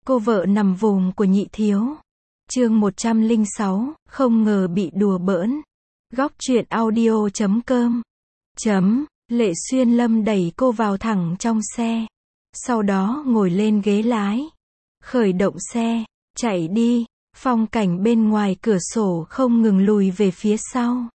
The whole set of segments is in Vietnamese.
Cô vợ nằm vùng của nhị thiếu. Chương 106, không ngờ bị đùa bỡn. Góc truyện audio.com. Lệ Xuyên Lâm đẩy cô vào thẳng trong xe. Sau đó ngồi lên ghế lái. Khởi động xe, chạy đi. Phong cảnh bên ngoài cửa sổ không ngừng lùi về phía sau.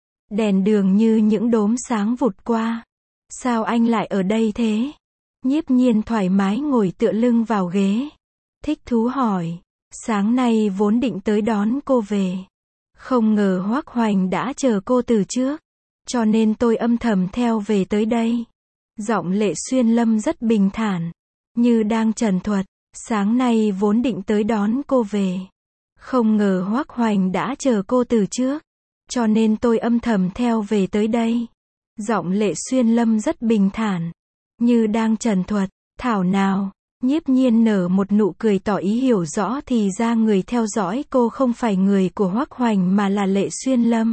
Đèn đường như những đốm sáng vụt qua. Sao anh lại ở đây thế? Nhiếp Nhiên thoải mái ngồi tựa lưng vào ghế. Thích thú hỏi. Sáng nay vốn định tới đón cô về. Không ngờ Hoắc Hoành đã chờ cô từ trước. Cho nên tôi âm thầm theo về tới đây. Giọng Lệ Xuyên Lâm rất bình thản. Như đang trần thuật. Sáng nay vốn định tới đón cô về. Không ngờ Hoắc Hoành đã chờ cô từ trước. Cho nên tôi âm thầm theo về tới đây. Giọng Lệ Xuyên Lâm rất bình thản. Như đang trần thuật. Thảo nào. Nhiếp Nhiên nở một nụ cười tỏ ý hiểu rõ thì ra người theo dõi cô không phải người của Hoắc Hoành mà là Lệ Xuyên Lâm.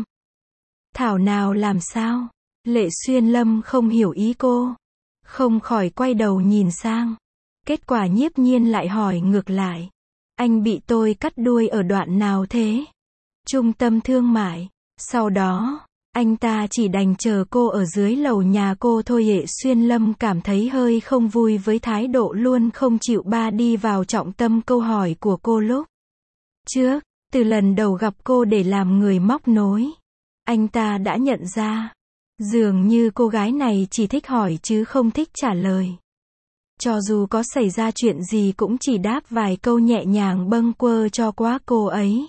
Thảo nào làm sao? Lệ Xuyên Lâm không hiểu ý cô. Không khỏi quay đầu nhìn sang. Kết quả Nhiếp Nhiên lại hỏi ngược lại. Anh bị tôi cắt đuôi ở đoạn nào thế? Trung tâm thương mại. Sau đó, anh ta chỉ đành chờ cô ở dưới lầu nhà cô thôi. Lệ Xuyên Lâm cảm thấy hơi không vui với thái độ luôn không chịu đi vào trọng tâm câu hỏi của cô lúc trước. Từ lần đầu gặp cô để làm người móc nối, anh ta đã nhận ra, dường như cô gái này chỉ thích hỏi chứ không thích trả lời. Cho dù có xảy ra chuyện gì cũng chỉ đáp vài câu nhẹ nhàng bâng quơ cho qua cô ấy.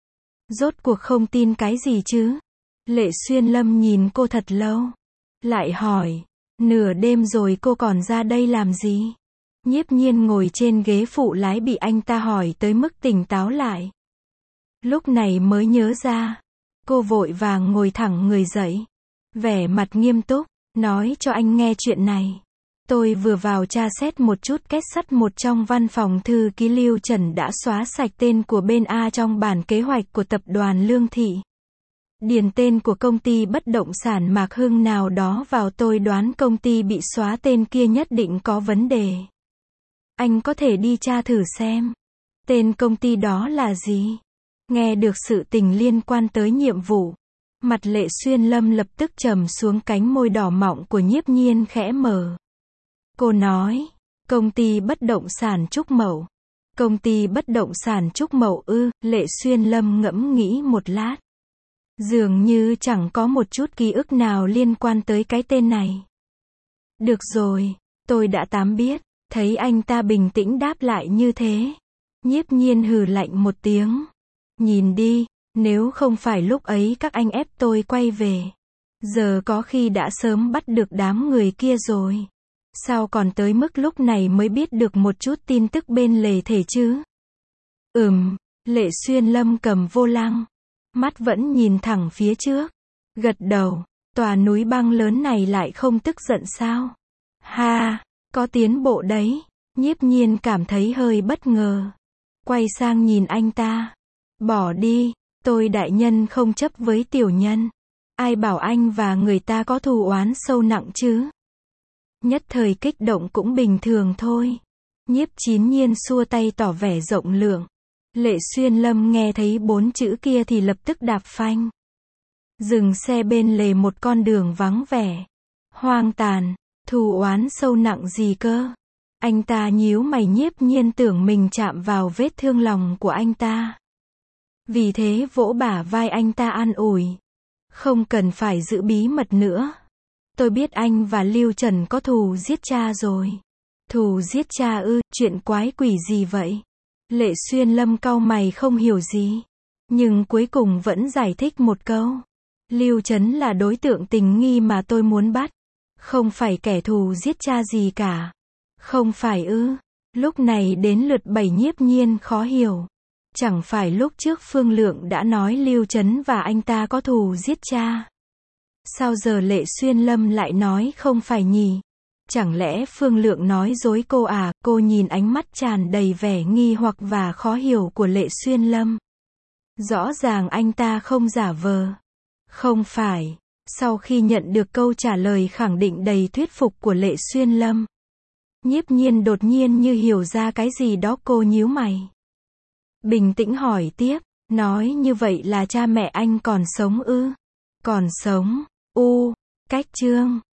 Rốt cuộc không tin cái gì chứ? Lệ Xuyên Lâm nhìn cô thật lâu. Lại hỏi, nửa đêm rồi cô còn ra đây làm gì? Nhiếp Nhiên ngồi trên ghế phụ lái bị anh ta hỏi tới mức tỉnh táo lại. Lúc này mới nhớ ra. Cô vội vàng ngồi thẳng người dậy. Vẻ mặt nghiêm túc, nói cho anh nghe chuyện này. Tôi vừa vào tra xét một chút kết sắt một trong văn phòng thư ký Lưu Trần đã xóa sạch tên của bên A trong bản kế hoạch của tập đoàn Lương Thị. Điền tên của công ty bất động sản Mạc Hưng nào đó vào, tôi đoán công ty bị xóa tên kia nhất định có vấn đề. Anh có thể đi tra thử xem. Tên công ty đó là gì? Nghe được sự tình liên quan tới nhiệm vụ. Mặt Lệ Xuyên Lâm lập tức trầm xuống, cánh môi đỏ mọng của Nhiếp Nhiên khẽ mở. Cô nói, công ty bất động sản Trúc Mậu. Công ty bất động sản Trúc Mậu ư? Lệ Xuyên Lâm ngẫm nghĩ một lát. Dường như chẳng có một chút ký ức nào liên quan tới cái tên này. Được rồi, tôi đã biết. Thấy anh ta bình tĩnh đáp lại như thế. Nhiếp Nhiên hừ lạnh một tiếng. Nhìn đi, nếu không phải lúc ấy các anh ép tôi quay về, giờ có khi đã sớm bắt được đám người kia rồi. Sao còn tới mức lúc này mới biết được một chút tin tức bên lề thể chứ? Lệ Xuyên Lâm cầm vô lăng. Mắt vẫn nhìn thẳng phía trước. Gật đầu. Tòa núi băng lớn này lại không tức giận sao? Ha, có tiến bộ đấy. Nhiếp Nhiên cảm thấy hơi bất ngờ. Quay sang nhìn anh ta. Bỏ đi, tôi đại nhân không chấp với tiểu nhân. Ai bảo anh và người ta có thù oán sâu nặng chứ? Nhất thời kích động cũng bình thường thôi. Nhiếp Chín Nhiên xua tay tỏ vẻ rộng lượng. Lệ Xuyên Lâm nghe thấy 4 chữ kia thì lập tức đạp phanh. Dừng xe bên lề một con đường vắng vẻ. Hoang tàn, thù oán sâu nặng gì cơ? Anh ta nhíu mày. Nhiếp Nhiên tưởng mình chạm vào vết thương lòng của anh ta. Vì thế vỗ bả vai anh ta an ủi. Không cần phải giữ bí mật nữa. Tôi biết anh và Lưu Trần có thù giết cha rồi. Thù giết cha ư? Chuyện quái quỷ gì vậy? Lệ Xuyên Lâm cau mày không hiểu gì. Nhưng cuối cùng vẫn giải thích một câu. Lưu Trấn là đối tượng tình nghi mà tôi muốn bắt. Không phải kẻ thù giết cha gì cả. Không phải ư? Lúc này đến lượt Bảy Nhiếp Nhiên khó hiểu. Chẳng phải lúc trước Phương Lượng đã nói Lưu Trấn và anh ta có thù giết cha? Sao giờ Lệ Xuyên Lâm lại nói không phải nhỉ? Chẳng lẽ Phương Lượng nói dối cô à? Cô nhìn ánh mắt tràn đầy vẻ nghi hoặc và khó hiểu của Lệ Xuyên Lâm. Rõ ràng anh ta không giả vờ. Không phải. Sau khi nhận được câu trả lời khẳng định đầy thuyết phục của Lệ Xuyên Lâm, Nhiếp Nhiên đột nhiên như hiểu ra cái gì đó, cô nhíu mày. Bình tĩnh hỏi tiếp, nói như vậy là cha mẹ anh còn sống ư? Còn sống, cách Chương